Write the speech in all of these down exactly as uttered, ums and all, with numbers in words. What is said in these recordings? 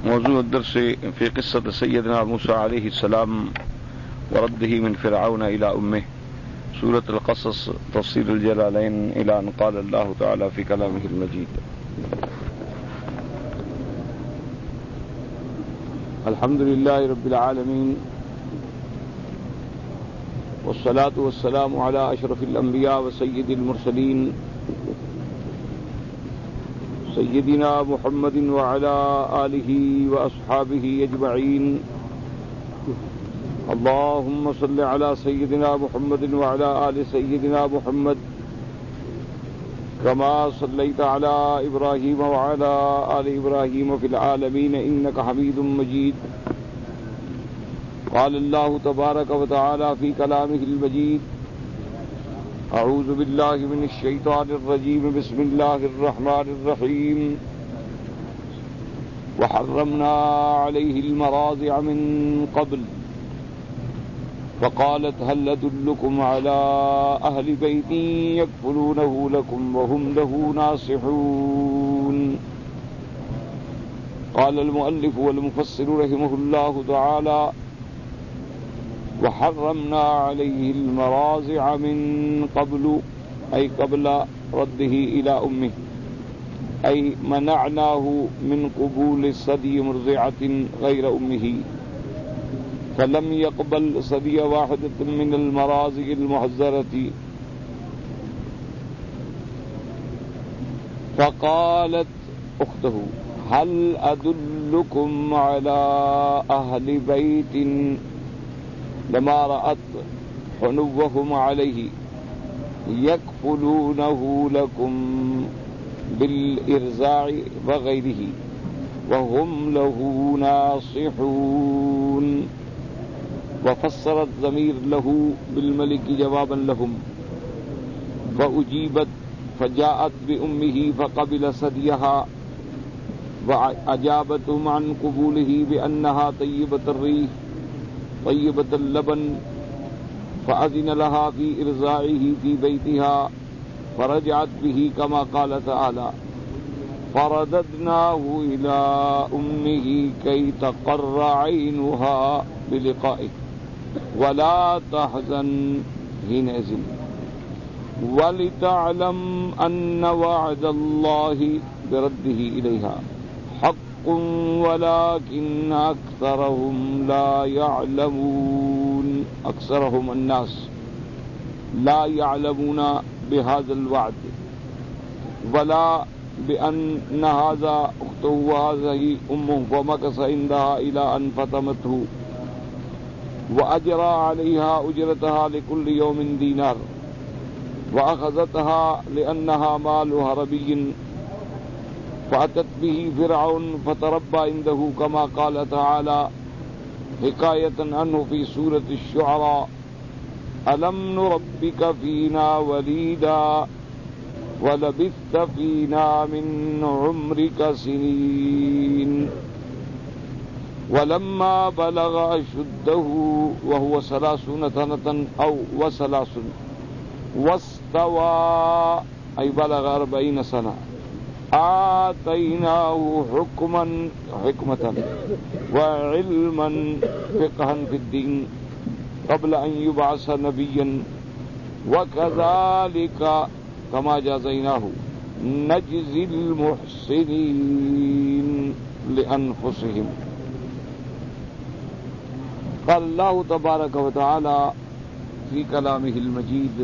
موضوع الدرس في قصة سيدنا موسى عليه السلام ورده من فرعون إلى أمه، سورة القصص، تفسير الجلالين، إلى أن قال الله تعالى في كلامه المجيد: الحمد لله رب العالمين، والصلاة والسلام على أشرف الأنبياء وسيد المرسلين سيدنا محمد وعلى آله وأصحابه أجمعين. اللهم صل على سيدنا محمد وعلى آل سيدنا محمد كما صليت على إبراهيم وعلى آل إبراهيم في العالمين إنك حميد مجيد. قال الله تبارك وتعالى في كلامه المجيد: أعوذ بالله من الشيطان الرجيم، بسم الله الرحمن الرحيم. وحرمنا عليه المراضع من قبل فقالت هل أدلكم على أهل بيت يكفلونه لكم وهم له ناصحون. قال المؤلف والمفسر رحمه الله تعالى: وحرمنا عليه المراضع من قبل، أي قبل رده إلى أمه، أي منعناه من قبول صدي مرضعة غير أمه، فلم يقبل صدي واحدة من المراضع المحذرة. فقالت أخته هل أدلكم على أهل بيت، لما رأت حنوهم عليه، يكفلونه لكم بالإرزاع وغيره وهم له ناصحون. وفسرت ضمير له بالملك جوابا لهم، فأجيبت فجاءت بأمه فقبل صديها، وأجابتهم عن قبوله بأنها طيبة الريح طيبة اللبن، فأذن لها في إرزاعه في بيتها، فرجعت به كما قال تعالى: فرددناه إلى أمه كي تقر عينها بلقائه ولا تحزن حينئذ ولتعلم أن وعد الله برده إليها حق ولكن أكثرهم لا يعلمون. أكثرهم الناس لا يعلمون بهذا الوعد ولا بأن هذا أخته وهذه أمه، فمكث عندها إلى أن فطمته، وأجرى عليها أجرتها لكل يوم دينار، وأخذتها لأنها مال هربي، فأتت به فرعون فتربى عنده كما قال تعالى حكاية عنه في سورة الشعراء: ألم نربك فينا وليدا ولبثت فينا من عمرك سنين. ولما بلغ أشده وهو ثلاثون سنة أو وثلاث واستوى، أي بلغ أربعين سنة، آتيناه حكما حكمة وعلما فقها في الدين قبل أن يبعث نبيا، وكذلك كما جازيناه نجزي المحسنين لأنفسهم. قال الله تبارك وتعالى في كلامه المجيد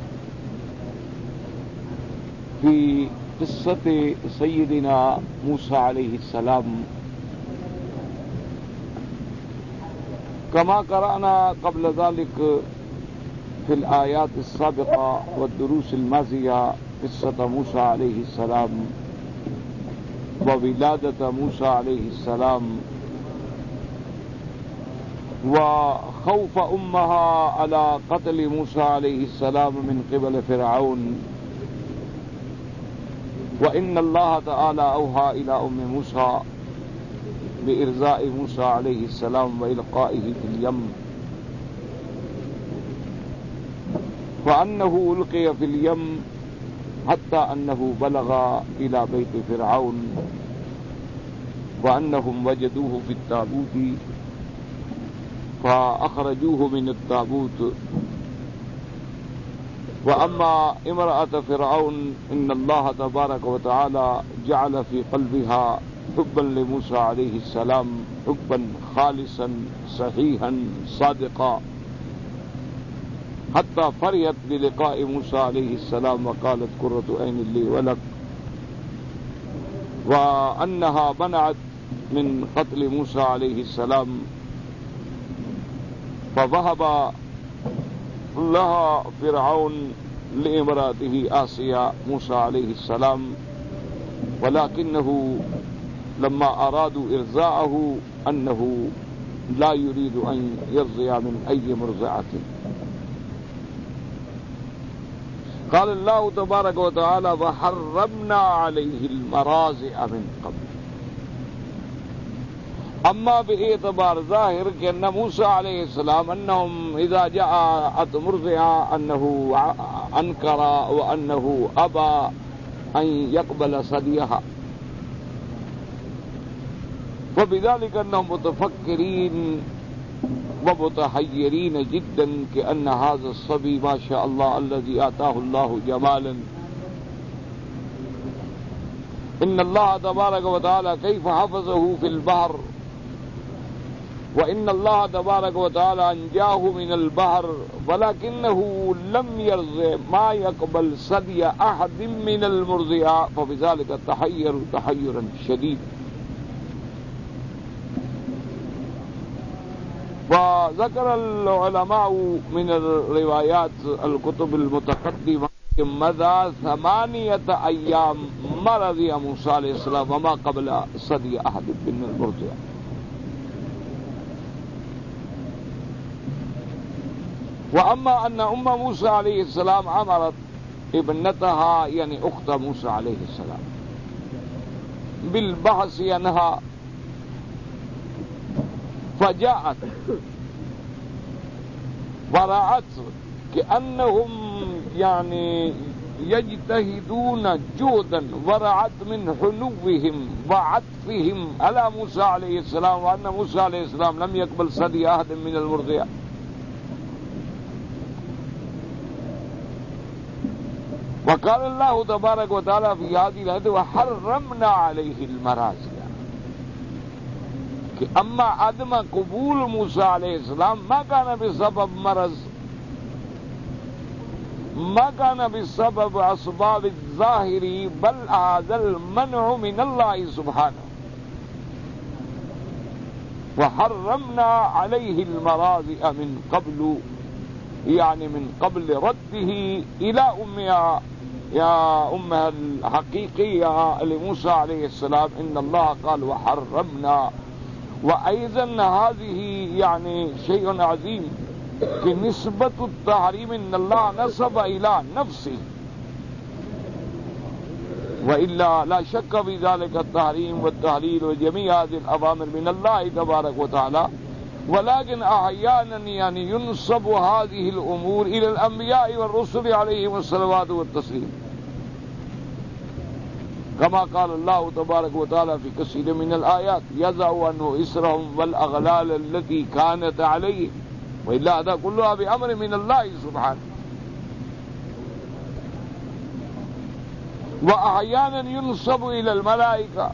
في قصة سيدنا موسى عليه السلام: كما قرأنا قبل ذلك في الآيات السابقة والدروس الماضية قصة موسى عليه السلام وولادة موسى عليه السلام وخوف أمها على قتل موسى عليه السلام من قبل فرعون، وإن الله تعالى أوحى إلى أم موسى بإرزاء موسى عليه السلام وإلقائه في اليم، فأنه ألقي في اليم حتى أنه بلغ إلى بيت فرعون وأنهم وجدوه في التابوت فأخرجوه من التابوت. وأما امرأة فرعون إن الله تبارك وتعالى جعل في قلبها حبا لموسى عليه السلام حبا خالصا صحيحا صادقا حتى فرحت بلقاء موسى عليه السلام وقالت قرة عين لي ولك، وأنها منعت من قتل موسى عليه السلام فذهب لها فرعون لامرأته آسيا موسى عليه السلام، ولكنه لما أرادوا إرضاعه أنه لا يريد أن يرضع من أي مرضعة. قال الله تبارك وتعالى وحرمنا عليه المراضع من قبل. اما باعتبار ظاہر کہ ان موسیٰ علیہ السلام انہم اذا جاءت مرضعا انه انکر وانه ابى ان يقبل ثديها، وبذلك انهم متفكرين ومتحيرين جدا كأن هذا الصبي ما شاء الله الذي آتاه الله جمالا ان الله تبارك وتعالى كيف حفظه في البحر، وإن الله تبارك وتعالى أنجاه من البحر، ولكنه لم يرضع ما يقبل ثدي أحد من المرضعات، فبذلك تحير تحيرا شديدا. وذكر العلماء من الروايات الكتب المتقدمة مدى ثمانية أيام مرض موسى عليه السلام وما قبل ثدي أحد من المرضعات. وأما أن أم موسى عليه السلام أمرت ابنتها يعني أخت موسى عليه السلام بالبحث عنها فجاءت ورأت كأنهم يعني يجتهدون جهدا، ورأت من حنوهم وعطفهم على موسى عليه السلام وأن موسى عليه السلام لم يقبل ثدي أحد من المرضعات. وقال الله تبارك وتعالى في هذه الآية وحرمنا عليه المراضع، کہ اما عدم قبول موسیٰ علیہ السلام ما كان بسبب مرض، ما كان بسبب اسباب الظاہر، بل هذا المنع من الله سبحانه. وحرمنا عليه المراضع من قبل، يعني من قبل رده الى امها يا امها الحقيقية لموسى عليه السلام. ان الله قال وحرمنا. وايضا هذه يعني شيء عظيم کہ نسبت التحریم ان اللہ نسب الى نفسه، والا لا شك في ذلك التحريم والتحليل وجميع هذه الاوامر من الله تبارك وتعالى، ولكن احيانا يعني ينسب هذه الامور الى الانبياء والرسل عليهم الصلوات والتسليم، كما قال الله تبارك وتعالى في كثير من الآيات يضع عنه إصرهم والأغلال التي كانت عليه، وإلا هذا كلها بأمر من الله سبحانه. وأحيانا ينسب إلى الملائكة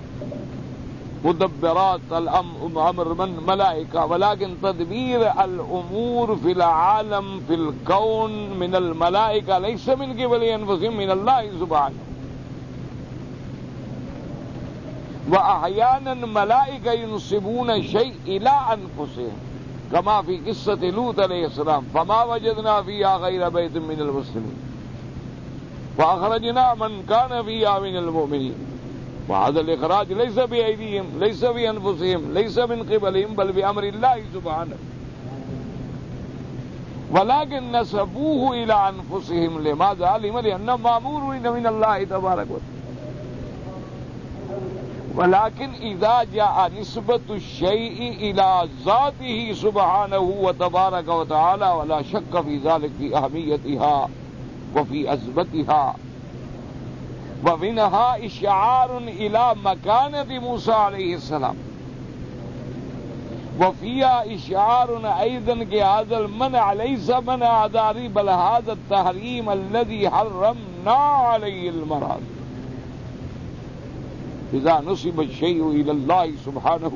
مدبرات الأمر من ملائكة، ولكن تدبير الأمور في العالم في الكون من الملائكة ليس من قبل أنفسهم، من الله سبحانه. وأحيانا ملائكة ينسبون شيء إلى أنفسهم كما في قصة لوط عليه السلام فما وجدنا فيها غير بيت من المسلمين فأخرجنا من كان فيها من المؤمنين. وهذا الإخراج ليس بأيديهم، ليس بأنفسهم، ليس من قبلهم، بل بأمر الله سبحانه، ولكن نسبوه إلى أنفسهم. لماذا؟ لأنهم مأمورون من الله تبارك وتعالى. ولكن إذا جاء نسبة الشيء إلى ذاته سبحانه وتبارك وتعالى ولا شك في ذلك في أهميتها وفي عظمتها ومنها إشعار إلى مكانة موسى عليه السلام، وفيها إشعار أيضا كهذا المنع ليس منع داري بل هذا التحريم الذي حرمنا عليه المراضي. إذا نسب الشيء إلى الله سبحانه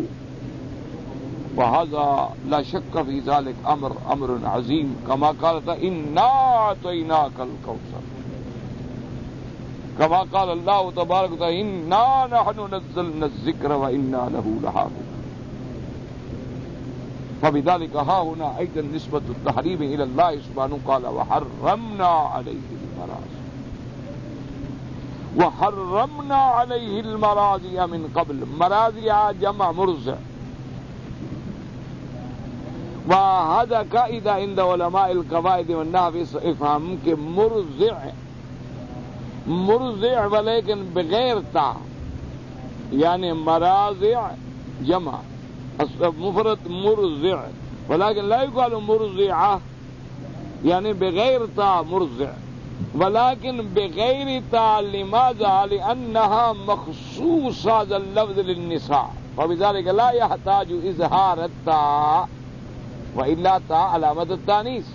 وهذا لا شك في ذلك أمر أمر عظيم، كما قال إنا أعطيناك الكوثر، كما قال الله تبارك وتعالى إنا نحن نزلنا الذكر وإنا له لحافظون. فبذلك ها هنا أيضا نسبة التحريم إلى الله سبحانه قال وحرمنا عليه المراضي، وحرمنا عليه المراضي من قبل. مراضي جمع مرضع، وهذا قاعدة عند علماء القواعد والنحو افهم کہ مرضع مرضع ولیکن بغیر تا، یعنی مراضع جمع مفرد مرضع ولكن لا يقال مرضعة يعني بغير تا مرضع، ولكن بغير تا لماذا؟ لأنها مخصوص هذا اللفظ للنساء، وبذلك لا يحتاج إظهار التاء، وإلا تاء علامة التانيث.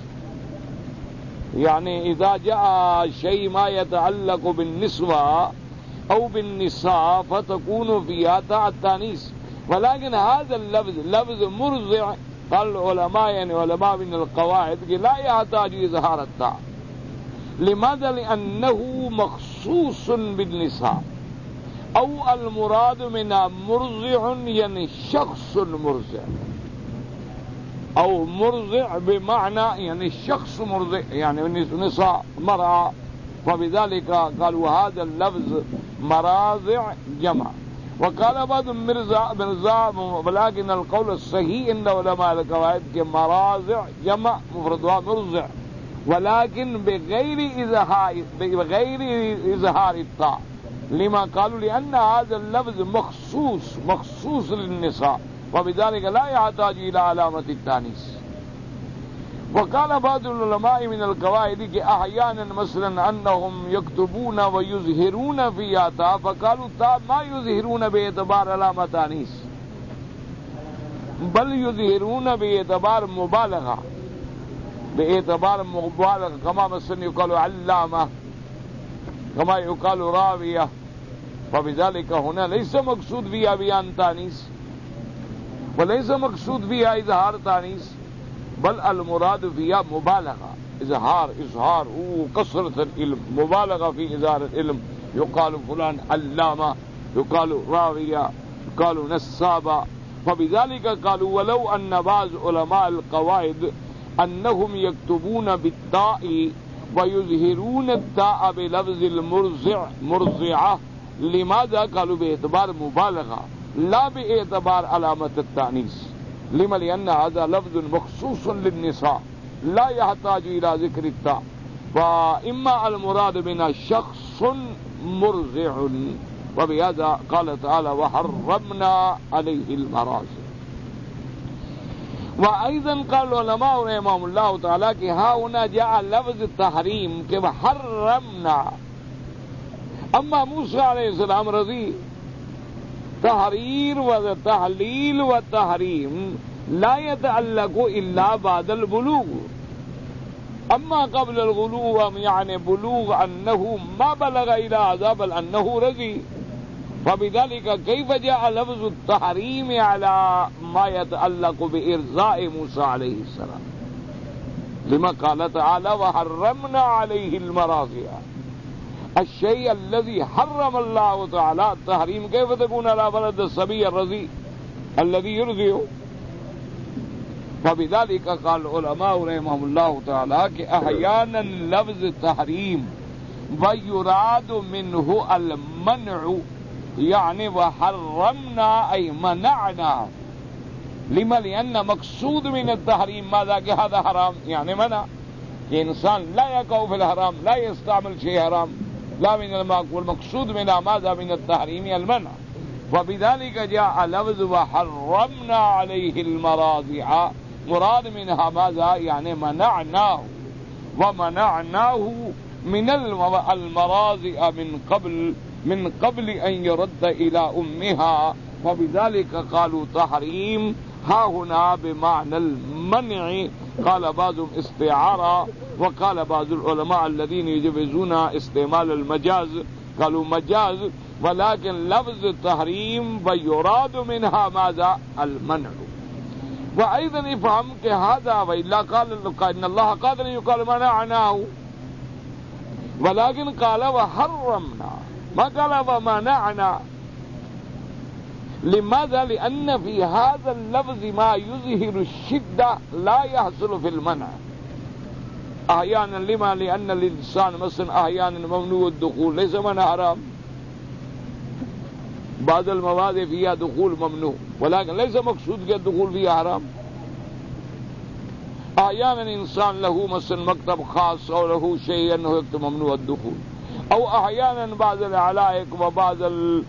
يعني إذا جاء شيء ما يتعلق بالنسوة أو بالنساء فتكون فيها تاء التانيث، ولكن هذا اللفظ لفظ مرضع قال العلماء يعني علماء من القواعد لا يحتاج إظهار التاء. لماذا؟ لأنه مخصوص بالنساء، أو المراد منها مرضع يعني شخص مرضع، أو مرضع بمعنى يعني شخص مرضع يعني نساء مرأة، فبذلك قالوا هذا اللفظ مراضع جمع. وقال بعض مرزا مرزا ولكن القول الصحيح عند علماء القواعد کہ مراضع جمع مفردها مرضع، ولكن بغير إظهار بغير إظهار التاء. لما قالوا لأن هذا اللفظ مخصوص مخصوص للنساء، وبذلك لا يحتاج إلى علامة التانيث. وقال بعض العلماء من القواعد کہ احيانا مثلا انهم يكتبون ويظهرون فيها تاء، فقالوا تاء ما يظهرون باعتبار علامة تانيث بل يظهرون باعتبار مبالغة، باعتبار مبالغة، كما مثلا يقال علامة، كما يقال راوية. فبذلك هنا ليس مقصود فيها بيان تانيث وليس مقصود فيها إظهار تانيث، بل المراد فيها مبالغة، إظهار إظهار وكثرة العلم، مبالغة في إظهار العلم. يقال فلان علامة، يقال راوية، يقال نسابة. فبذلك قالوا ولو أن بعض علماء القواعد أنهم يكتبون بالتاء ويظهرون التاء بلفظ المرضع مرضعة. لماذا؟ قالوا باعتبار مبالغة لا باعتبار علامة التانيث. لما؟ لأن هذا لفظ مخصوص للنساء لا يحتاج إلى ذكر التاء، فإما المراد من شخص مرضع، وبهذا قال تعالى وحرمنا عليه المراضع. وأيضا قال العلماء رحمهم الله تعالى کہ ها هنا جاء لفظ التحريم کہ حرمنا. أما موسى عليه السلام رضي تحرير وتحليل وتحريم لا يتعلق إلا بعد البلوغ. أما قبل الغلو يعني بلوغ أنه ما بلغ إلى هذا بل أنه رضي، فبذلك كيف جاء لفظ التحريم على ما يتعلق بإرضاء موسى عليه السلام؟ لما قال تعالى وحرمنا عليه المراضع. الشيء الذي حرم الله تعالى التحريم كيف تكون على ولد الصبي الرضيع الذي يرضع؟ فبذلك قال العلماء رحمهم الله تعالى کہ احيانا لفظ تحريم ويراد منه المنع يعني وحرمنا أي منعنا. لما؟ لأن مقصود من التحريم ماذا؟ کہ هذا حرام يعني منع، کہ انسان لا يقع في الحرام، لا يستعمل شيء حرام، لا من المقبول. مقصود من ماذا؟ من التحريم المنع. وبذلك جاء لفظ وحرمنا عليه المراضع، مراد منها ماذا؟ يعني منعناه، ومنعناه من المراضع من قبل من قبل أن يرد إلى أمها فبذلك قالوا تحريم ها هنا بمعنى المنع. قال بعضهم استعارة، وقال بعض العلماء الذين يجوزون استعمال المجاز قالوا مجاز، ولكن لفظ التحريم ويراد منها ماذا؟ المنع. وأيضا يفهم كهذا وإلا قال إن الله قادر يقال منعناه، ولكن قال وحرمنا ما قال ومنعنا. لماذا؟ لأن في هذا اللفظ ما يظهر الشدة لا يحصل في المنع. أحيانا لما؟ لأن الإنسان مثلا أحيانا ممنوع الدخول ليس منع حرام، بعض المواد فيها دخول ممنوع ولكن ليس مقصود کہ الدخول فيها حرام. أحيانا إنسان له مثلا مكتب خاص أو له شيء أنه يكتب ممنوع الدخول، أو أحيانا بعض العلائق وبعض ال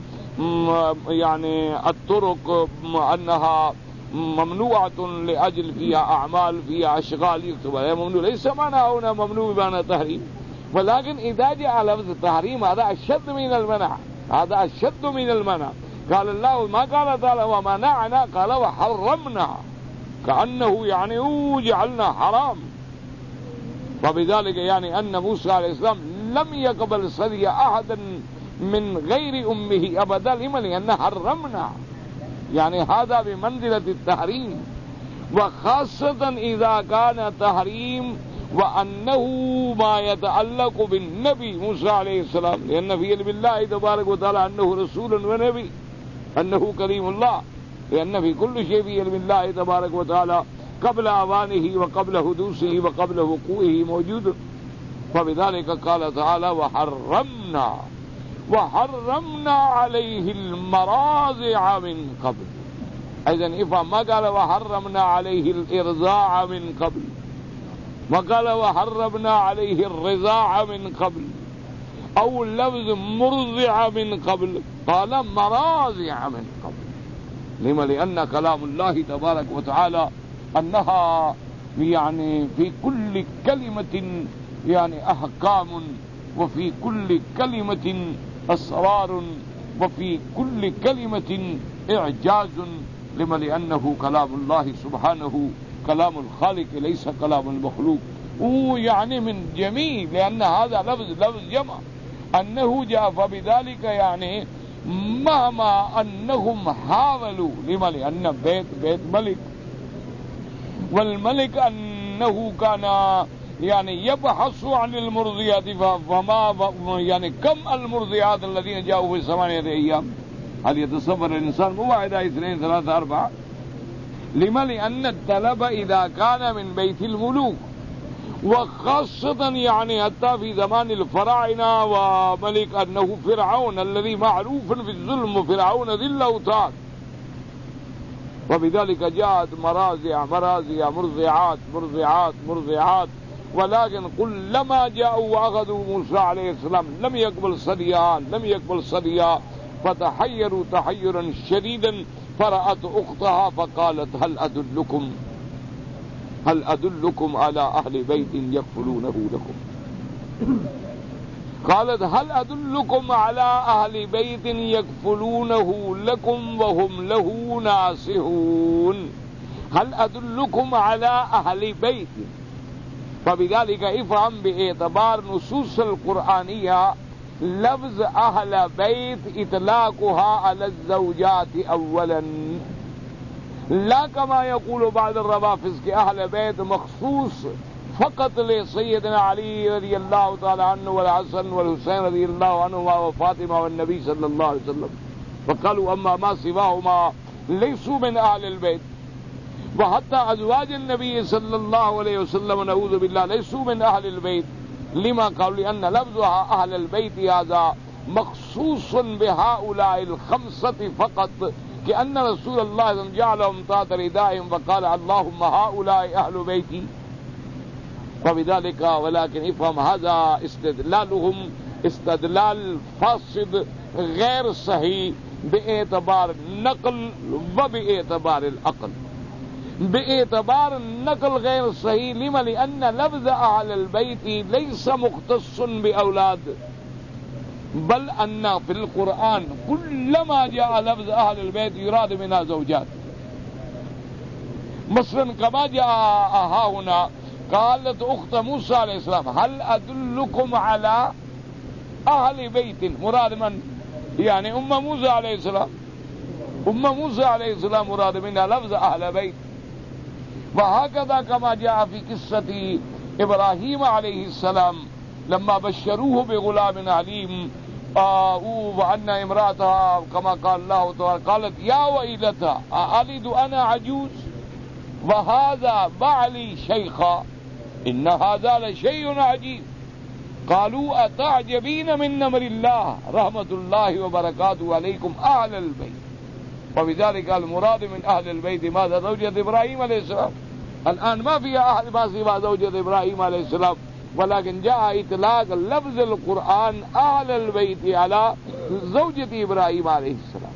يعني الطرق أنها ممنوعة لأجل فيها أعمال فيها أشغال يكتب عليها ممنوع، ليس معنى هنا ممنوع بمعنى تحريم. ولكن إذا جاء لفظ التحريم هذا أشد من المنع، هذا أشد من المنع. قال الله ما قال تعالى ومنعنا، قال وحرمنا، كأنه يعني جعلنا حرام. وبذلك يعني أن موسى عليه السلام لم يقبل صدي أحدا من غير أمه أبدا، لما؟ لأن حرمنا، يعني هذا بمنزلة التحريم. وخاصة إذا كان تحريم وأنه ما يتعلق بالنبي موسى عليه السلام، لأن في علم الله تبارك وتعالى أنه رسول ونبي، أنه كريم الله، لأن في كل شيء في علم الله تبارك وتعالى قبل أوانه وقبل حدوثه وقبل وقوعه موجود. فبذلك قال تعالى وحرمنا وحرمنا عليه المراضع من قبل. إذن إفهم ما قال وحرمنا عليه الإرضاع من قبل، وقال وحرمنا عليه الرضاع من قبل، أو اللفظ مرضع من قبل، قال مراضع من قبل. لما؟ لأن كلام الله تبارك وتعالى أنها يعني في كل كلمة يعني أحكام، وفي كل كلمة أسرار، وفي كل كلمة إعجاز. لما؟ لأنه كلام الله سبحانه كلام الخالق ليس كلام المخلوق، ويعني من جميع، لأن هذا لفظ لفظ جمع أنه جاء. فبذلك يعني مهما أنهم حاولوا، لما؟ لأن بيت بيت ملك، والملك أنه كان يعني يبحث عن المرضيات، فما يعني كم المرضيات الذين جاءوا في ثمانية أيام؟ هل يتصور الإنسان مو واحدة اثنين ثلاثة أربعة؟ لما؟ لأن الطلب إذا كان من بيت الملوك، وخاصة يعني حتى في زمان الفراعنة وملك أنه فرعون الذي معروف في الظلم، فرعون ذي الأوتاد. وبذلك جاءت مرازع مرازع مرضعات مرضعات مرضعات، ولكن كلما جاءوا وأخذوا موسى عليه السلام لم يقبل صديها لم يقبل صديها فتحيروا تحيرا شديدا. فرأت أختها فقالت هل أدلكم هل أدلكم على أهل بيت يكفلونه لكم. قالت هل أدلكم على أهل بيت يكفلونه لكم وهم له ناصحون. هل أدلكم على أهل بيت. فبذلك افهم باعتبار نصوص القرآنية لفظ أهل بيت إطلاقها على الزوجات أولا، لا كما يقول بعض الروافض کہ أهل بيت مخصوص فقط لسيدنا علي رضي الله تعالى عنه والحسن والحسين رضي الله عنهما وفاطمة والنبي صلى الله عليه وسلم، فقالوا أما ما سواهما ليسوا من أهل البيت. وحتى أزواج النبي صلى الله عليه وسلم نعوذ بالله ليسوا من أهل البيت. لما؟ قالوا لأن لفظها أهل البيت هذا مخصوص بهؤلاء الخمسة فقط، كأن رسول الله جعلهم تحت ردائهم فقال اللهم هؤلاء أهل بيتي. فبذلك ولكن افهم هذا استدلالهم استدلال فاسد غير صحيح باعتبار النقل وباعتبار العقل. باعتبار نقل غیر صحیح لما لأن لفظ اہل البیت لیس مختص باولاد بل ان فی القرآن كلما جاء لفظ اہل البیت يراد منها زوجات. مثلا كما جاء ها هنا قالت اخت موسى علیہ السلام هل ادلكم على اہل بیت، مراد من؟ یعنی ام موسیٰ علیہ السلام. ام موسیٰ علیہ السلام مراد منها لفظ اہل بیت. وهكذا كما جاء في قصة ابراہیم علیہ السلام لما بشروه بغلام علیم وأن امرأتها كما قال الله تعالى قالت يا ويلتى ألد أنا عجوز وهذا بعلي شيخا إن هذا لشيء عجيب. قالوا أتعجبين من أمر الله رحمة الله وبركاته عليكم أهل البيت. وبذلك المراد من أهل البيت ماذا؟ زوجة إبراهيم عليه السلام. الآن ما فيها أحد ما سوى زوجة إبراهيم عليه السلام، ولكن جاء إطلاق لفظ القرآن أهل البيت على زوجة إبراهيم عليه السلام.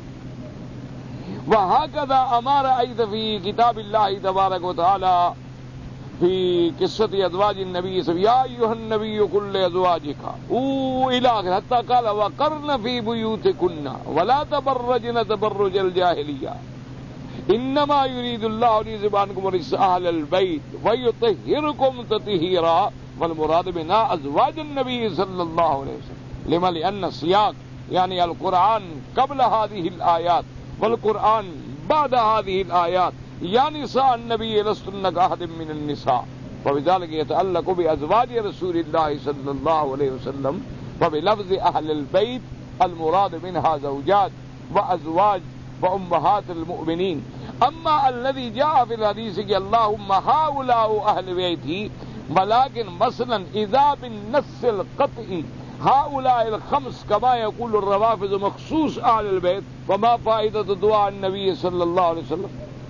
وهكذا أمر أيضا في كتاب الله تبارك وتعالى في قصة أزواج النبي صلى الله عليه وسلم يا أيها النبي قل لأزواجك إلى آخر حتى قال وقرن في بيوتكن ولا تبرجن تبرج الجاهلية إنما يريد الله ليذهب عنكم الرجس أهل البيت ويطهركم تطهيرا. والمراد بنا أزواج النبي صلى الله عليه وسلم لما لأن السياق يعني القرآن قبل هذه الآيات والقرآن بعد هذه الآيات يا نساء النبي لستن كأحد من النساء، وبذلك يتعلق بأزواج رسول الله صلى الله عليه وسلم. فبلفظ أهل البيت المراد منها زوجات وأزواج وأمهات المؤمنين. أما الذي جاء في الحديث اللهم هؤلاء أهل بيتي، ولكن مثلا إذا بالنص القطعي هؤلاء الخمس كما يقول الروافض مخصوص أهل البيت، وما فائدة دعاء النبي صلى الله عليه وسلم؟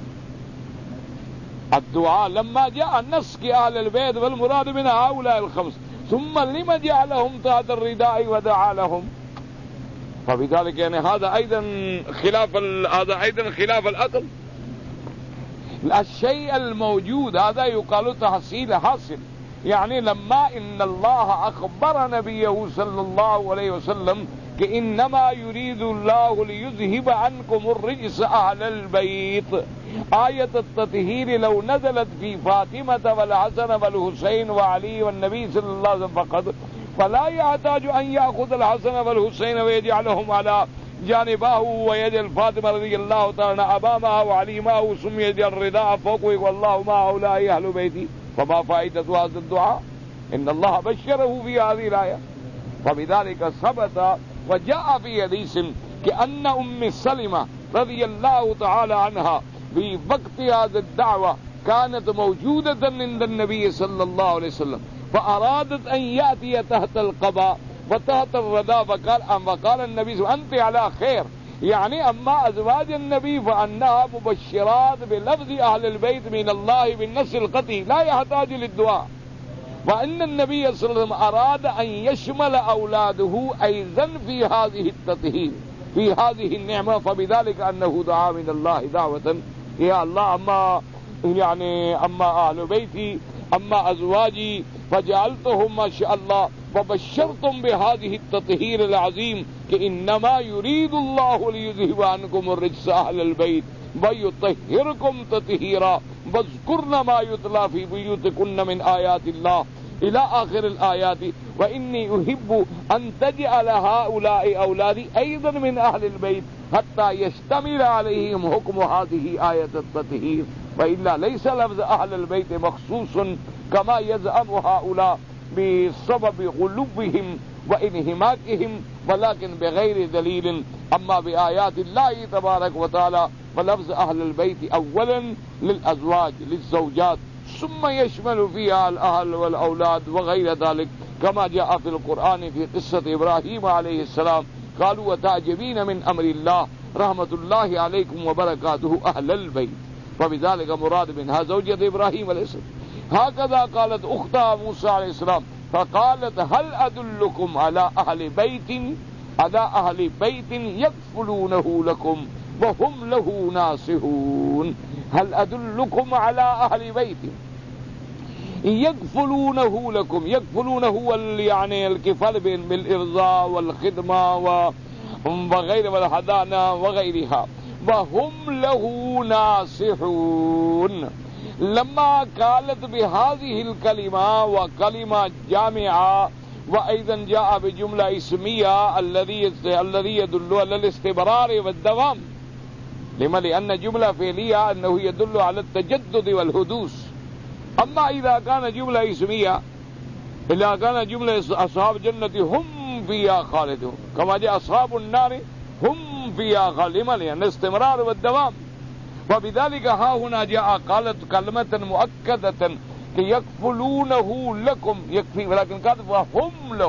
الدعاء لما جاء النص كأهل البيت والمراد من هؤلاء الخمس، ثم لما جعلهم تحت الرداء ودعا لهم؟ فبذلك يعني هذا أيضا خلاف هذا أيضا خلاف العقل. الشيء الموجود هذا يقال تحصيل حاصل. يعني لما إن الله أخبر نبيه صلى الله عليه وسلم كإنما يريد الله ليذهب عنكم الرجس أهل البيت، آية التطهير لو نزلت في فاطمة والحسن والحسين وعلي والنبي صلى الله عليه وسلم فقط فلا يحتاج أن يأخذ الحسن والحسين ويجعلهم على جانبه ويجعل فاطمة رضي الله تعالى أمامها وعلي معه ثم يجعل الرداء فوقه والله مع هؤلاء أهل بيتي. فما فائدة هذا الدعاء؟ إن الله بشره في هذه الآية. فبذلك ثبت وجاء في حديث كأن أم سلمة رضي الله تعالى عنها في وقت هذه الدعوة كانت موجودة عند النبي صلى الله عليه وسلم، فأرادت أن يأتي تحت القباء وتحت الرداء، فقال أم وقال النبي صلى الله عليه وسلم أنت على خير. يعني أما أزواج النبي فأنها مبشرات بلفظ أهل البيت من الله بالنص القطعي لا يحتاج للدعاء. وأن النبي صلى الله عليه وسلم أراد أن يشمل أولاده أيضا في هذه التطهير في هذه النعمة، فبذلك أنه دعا من الله دعوة يا الله أما يعني أما أهل بيتي أما أزواجي فجعلتهم ما شاء الله وبشرتم بهذه التطهير العظيم كإنما يريد الله ليذهب عنكم الرجس أهل البيت ويطهركم تطهيرا واذكرن ما يتلى في بيوتكن من آيات الله إلى آخر الآيات. وإني أحب أن تجعل هؤلاء أولادي أيضا من أهل البيت حتى يشتمل عليهم حكم هذه آية التطهير، وإلا ليس لفظ أهل البيت مخصوص كما يزعم هؤلاء بسبب غلوهم وانهماكهم ولكن بغير دليل. أما بآيات الله تبارك وتعالى فلفظ أهل البيت أولا للأزواج للزوجات ثم يشمل فيها الأهل والأولاد وغير ذلك، كما جاء في القرآن في قصة إبراهيم عليه السلام قالوا وتعجبين من أمر الله رحمة الله عليكم وبركاته أهل البيت، فبذلك مراد منها زوجة إبراهيم عليه السلام. هكذا قالت أختها موسى عليه السلام فقالت هل أدلكم على أهل بيت على أهل بيت يكفلونه لكم وهم له ناصحون هل أدلكم على أهل بيت يكفلونه لكم. يكفلونه يعني الكفال بالإرضاء والخدمة وغير والحضانة وغيرها، وهم له ناصحون. لما قالت بهذه الكلمة وكلمة جامعة وأيضا جاء بجملة اسمية الذي الذي يدل على الاستمرار والدوام. لما؟ لأن جملة فعلية أنه يدل على التجدد والحدوث. أما إذا كان جملة اسمية، إذا كان جملة أصحاب الجنة هم فيها خالدون كما جاء أصحاب النار هم فيها خالدون، لأن الاستمرار والدوام. وبذلك ها هنا جاء قالت كلمة مؤكدة يكفلونه لكم يكفي، ولكن قالت وهم له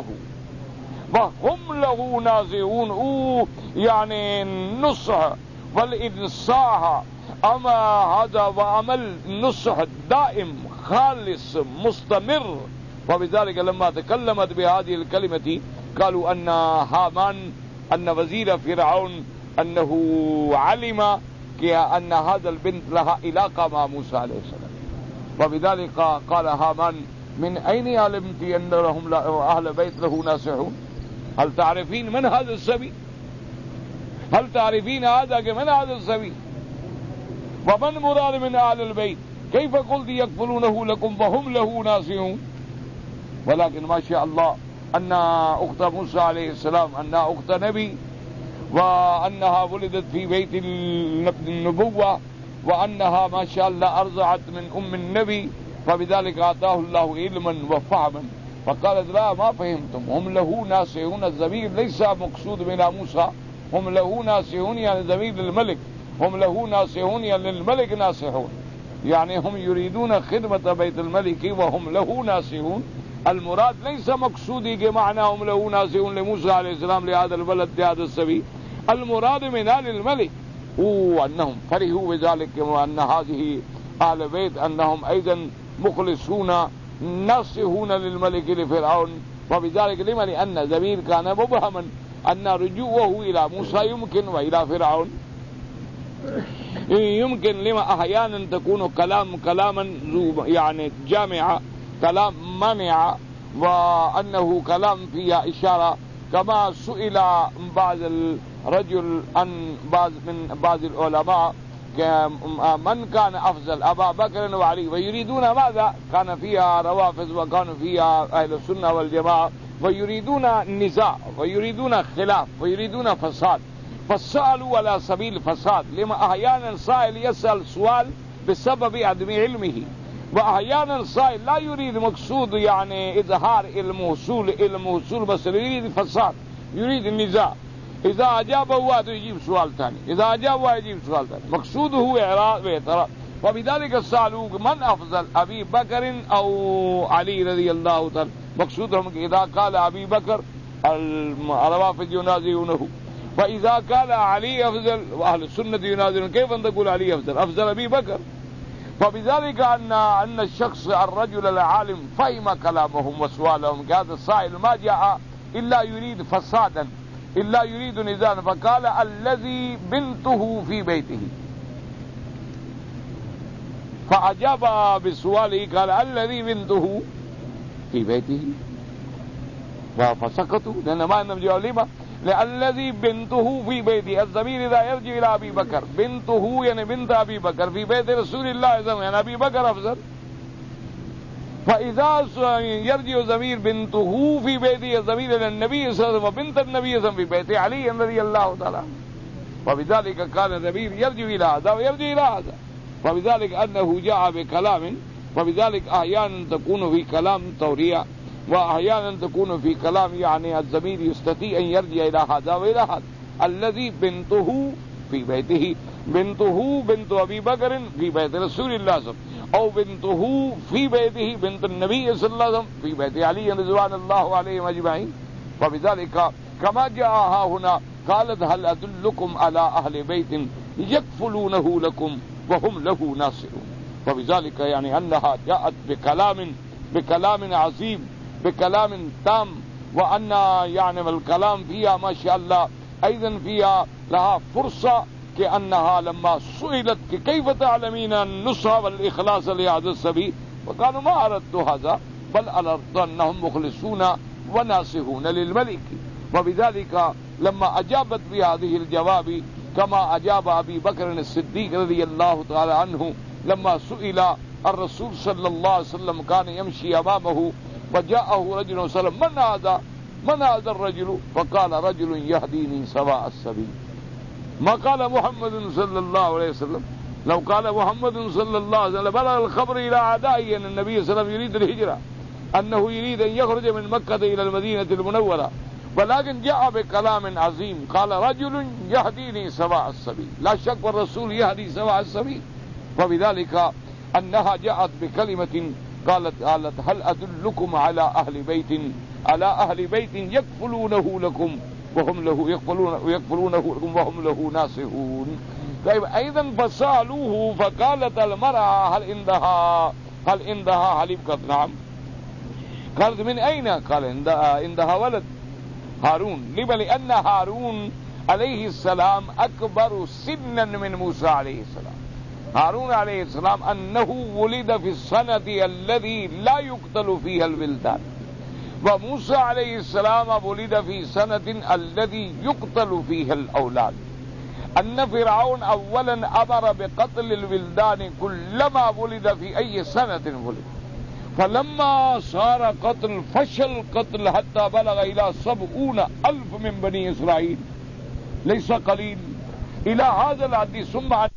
وهم له ناصحون، يعني النصح والإنصاح. أما هذا وعمل نصح دائم خالص مستمر. وبذلك لما تكلمت بهذه الكلمة قالوا أن هامان أن وزير فرعون أنه علم أن هذا البنت لها علاقة مع موسى عليه السلام. وبذلك قال هامان من أين علمت أن لهم أهل بيت له ناصحون؟ هل تعرفين من هذا السبي؟ هل تعرفين هذا من هذا السبي؟ ومن مراد من أهل البيت؟ كيف قلت يكفلونه لكم وهم له ناصحون؟ ولكن ما شاء الله أن أخت موسى عليه السلام أنها أخت نبي، وأنها ولدت في بيت النبوة، وأنها ما شاء الله أرضعت من أم النبي، فبذلك آتاه الله علما وفهما. فقالت لا ما فهمتم، هم له ناصحون. الضمير ليس مقصود من موسى، هم له ناصحون يعني ضمير للملك، هم له ناصحون يعني للملك ناصحون، يعني هم يريدون خدمة بيت الملك وهم له ناصحون. المراد ليس مقصودي كمعنى هم له ناصحون لموسى عليه السلام لهذا البلد لهذا السبيل. المراد من آل الملك وأنهم فرحوا بذلك، وأن هذه آل بيت أنهم أيضا مخلصون ناصحون للملك لفرعون. وبذلك لما؟ لأن ضمير كان مبهما، أن رجوعه إلى موسى يمكن وإلى فرعون يمكن. لما؟ أحيانا تكون كلام كلاما يعني جامعة، كلام مانع، وأنه كلام فيها إشارة. كما سئل بعض الرجل عن بعض من بعض العلماء من كان أفضل أبا بكر وعلي، ويريدون ماذا؟ كان فيها روافض وكانوا فيها أهل السنة والجماعة، ويريدون نزاع ويريدون خلاف ويريدون فساد، فسألوا على سبيل الفساد. لما؟ أحيانا سائل يسأل سؤال بسبب عدم علمه، وأحيانا سائل لا يريد مقصود يعني إظهار الموصول الموصول بس يريد الفساد، يريد النزاع. إذا أجاب هو يجيب سؤال ثاني، إذا أجاب هو يجيب سؤال ثاني، مقصوده إعراض واعتراض. وبذلك سألوا من أفضل أبي بكر أو علي رضي الله تعالى. مقصودهم إذا قال أبي بكر الروافض ينازعونه، وإذا قال علي أفضل وأهل السنة ينازعون. كيف أن تقول علي أفضل؟ أفضل أبي بكر. فبذلك أن أن الشخص الرجل العالم فهم كلامهم وسؤالهم. هذا السائل ما جاء إلا يريد فسادا، إلا يريد نزاعا، فقال الذي بنته في بيته، فأجاب بسؤاله قال الذي بنته في بيته، فسكتوا لأن ما عندهم جواب. لما؟ الذي بنته في بيته، الضمير إذا يرجع إلى أبي بكر، بنته يعني بنت أبي بكر في بيت رسول الله يعني أبي بكر أفضل. فإذا يرجع ضمير بنته في بيته الضمير إلى النبي صلى الله عليه وسلم، وبنت النبي صلى الله عليه وسلم في بيت علي رضي الله تعالى. وبذلك كان الضمير يرجع إلى هذا ويرجع إلى هذا. وبذلك أنه جاء بكلام، وبذلك أحيانا تكون في كلام تورية، وأحيانا تكون في كلام يعني الضمير يستطيع أن يرجع إلى هذا وإلى هذا. الذي بنته في بيته، بنته بنت أبي بكر في بيت رسول الله صلى الله عليه وسلم، أو بنته في بيته بنت النبي صلى الله عليه وسلم في بيت علي رضوان الله عليهم أجمعين. وبذلك كما جاء ها هنا قالت هل أدلكم على أهل بيت يكفلونه لكم وهم له ناصرون. وبذلك يعني أنها جاءت بكلام بكلام عظيم، بكلام تام، وأن يعني الكلام فيها ما شاء الله أيضا فيها لها فرصة کہ انہا لما سئلت کہ کیف تعلمین النصح والاخلاص لهذا السبیل وقالوا ما اردت هذا بل اردت انهم مخلصون وناصحون للملك وبذلك لما اجابت بهذه الجواب كما اجاب ابي بكر الصديق رضي الله تعالى عنه لما سئل الرسول صلى الله عليه وسلم كان يمشي امامه وجاءه رجل وسلم من هذا من هذا الرجل فقال رجل يهديني سواء السبيل ما قال محمد صلى الله عليه وسلم لو قال محمد صلى الله عليه وسلم بلغ الخبر الى اعدائه ان النبي صلى الله عليه وسلم يريد الهجره انه يريد ان يخرج من مكه الى المدينه المنوره ولكن جاء بكلام عظيم قال رجل يهديني سواء السبيل لا شك والرسول يهدي سواء السبيل وبذلك انها جاءت بكلمه قالت قالت هل ادلكم على اهل بيت على اهل بيت يكفلونه لكم وهم له يكفلون يكفلونه لكم وهم له ناصحون. طيب ايضا فسالوه فقالت المراه هل عندها هل عندها حليب قط نعم قالت من اين قال عندها عندها ولد هارون لما لان هارون عليه السلام اكبر سنا من موسى عليه السلام. هارون عليه السلام انه ولد في السنه الذي لا يقتل فيها الولدان وموسى عليه السلام ولد في سنة الذي يقتل فيها الأولاد. أن فرعون أولا أمر بقتل الولدان كلما ولد في أي سنة ولد فلما صار قتل فشل قتل حتى بلغ إلى سبعون ألف من بني إسرائيل ليس قليل إلى هذا الحد ثم